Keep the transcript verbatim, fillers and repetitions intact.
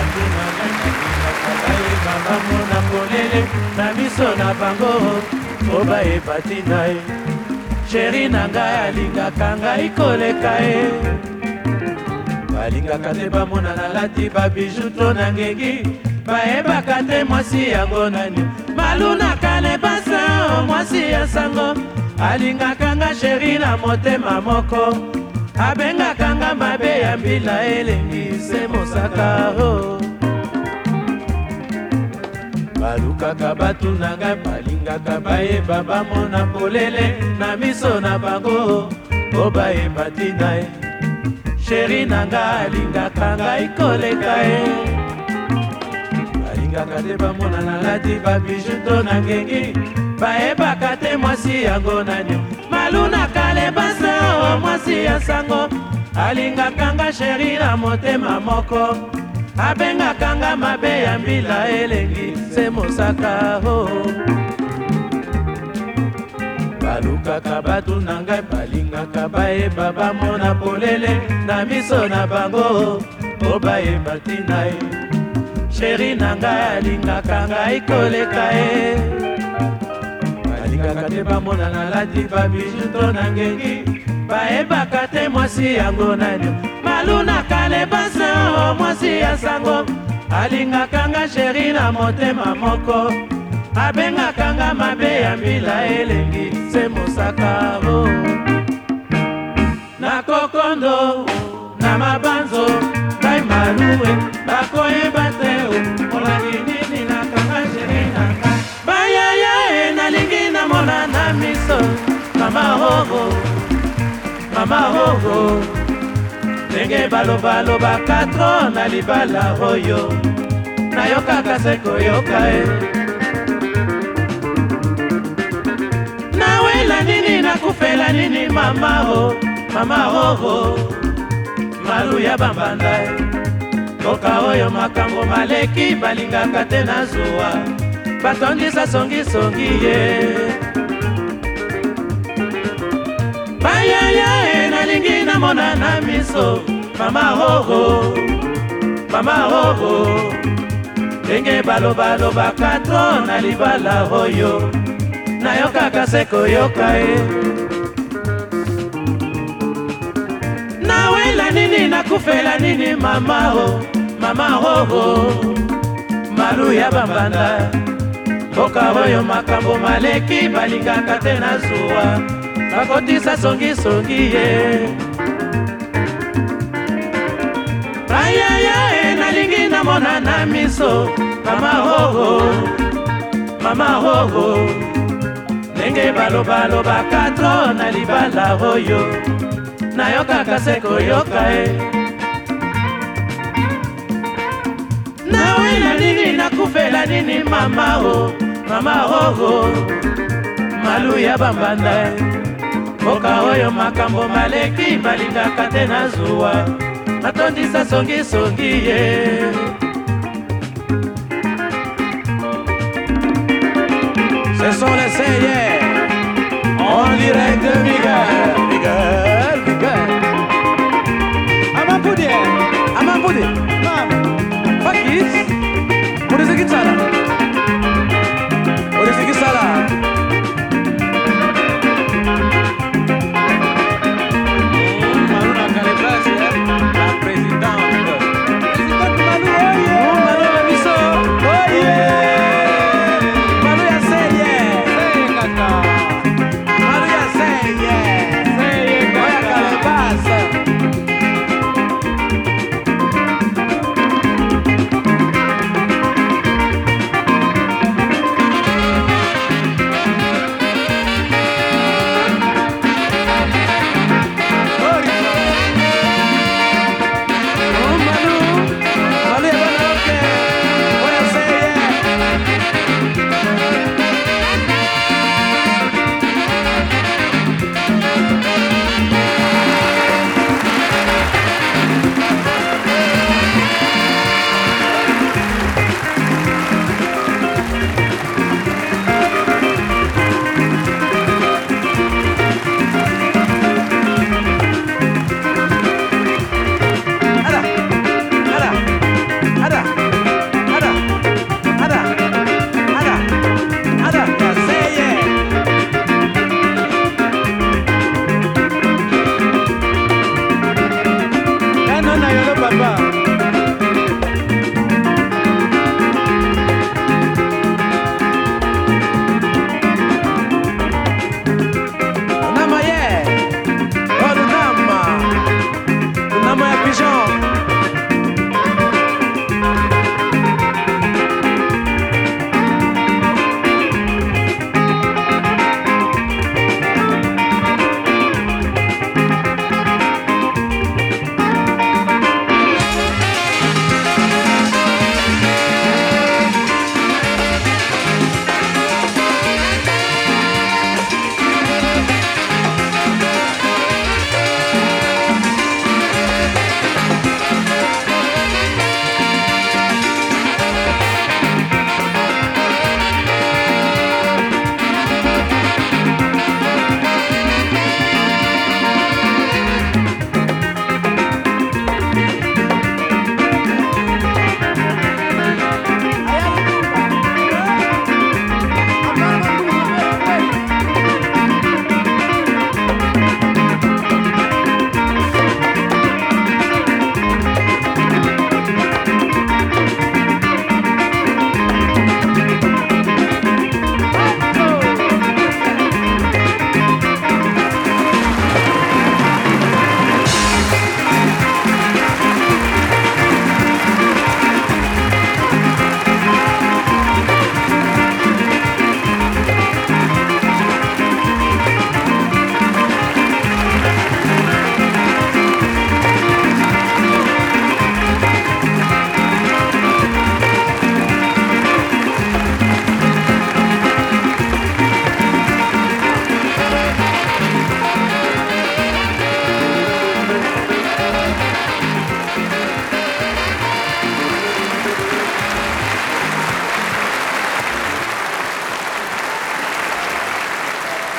bamona polele na miso na bango po bayeba ntina ye. Sheri na ngai alingaka ngai koleka ye, balingaka te bamona nalati babiju to na ngengi, bayebaka te mwasi yango nani. Malunaka ne basa mwasi ya sango, alingaka nga sheri na motema moko, abengaka nga mabe ya mbila elengi se mosaka o. Balukaka batu na ngai balingaka bayeba bamona polele na miso na bango po bayeba ntina ye. Sheri na ngai alingaka ngai koleka ye, balingaka te bamona nalati babiju to na ngengi, bayebaka te mwasi yango nani. Malunaka le basa o mwasi ya sango, alingaka nga sheri na motema moko, abengaka nga mabe ya mbila elengi se mosaka o. Balukaka batu na ngai balingaka bayeba bamona polele na miso na bango po bayeba ntina ye. Sheri na ngai alingaka ngai koleka ye, balingaka te bamona nalati babiju to na ngengi, bayebaka te mwasi yango nani. Malunaka le basa o mwasi ya sango, alingaka nga sheri na motema moko, abengaka nga mabe ya mbila elengi se mosaka o. Na kokondo na mabanzo ngai malue bakoyeba te o, molaki nini nakanga sheri na nga. Bayaya e nalingi namona na miso mama hoho, mama hoho, ndenge balobaloba katro na libala oyo, nayokaka se koyoka e. Nawela nini nakufela nini mama ho, mama hoho, malu ya bambanda e. Toka oyo makambo maleki balingaka te na zuwa, batondisa songi songi ye. Bayaya e nalingi namona na miso mama hoho, mama hoho, ndenge balobaloba katro na libala oyo, nayokaka se koyoka e. Nawela nini nakufela nini mama ho, mama hoho, malu ya bambanda. Toka oyo makambo maleki balingaka te na zuwa, bakotisa songi songi ye. Ayaya e nalingi namona na miso mama hoho, mama hoho, ndenge balobaloba katro na libala oyo, nayokaka se koyoka e. Nawela nini nakufela nini mama ho, mama hoho, malu ya bambanda e. Boka oyo makambo maleki balingaka te na zuwa, matondisa songi songi ye. Ce sont les Seyers en direct de Miguel, Miguel, Miguel. Amampudi, amampudi, mam, fakis, muriziki sana, muriziki sana. lelo papa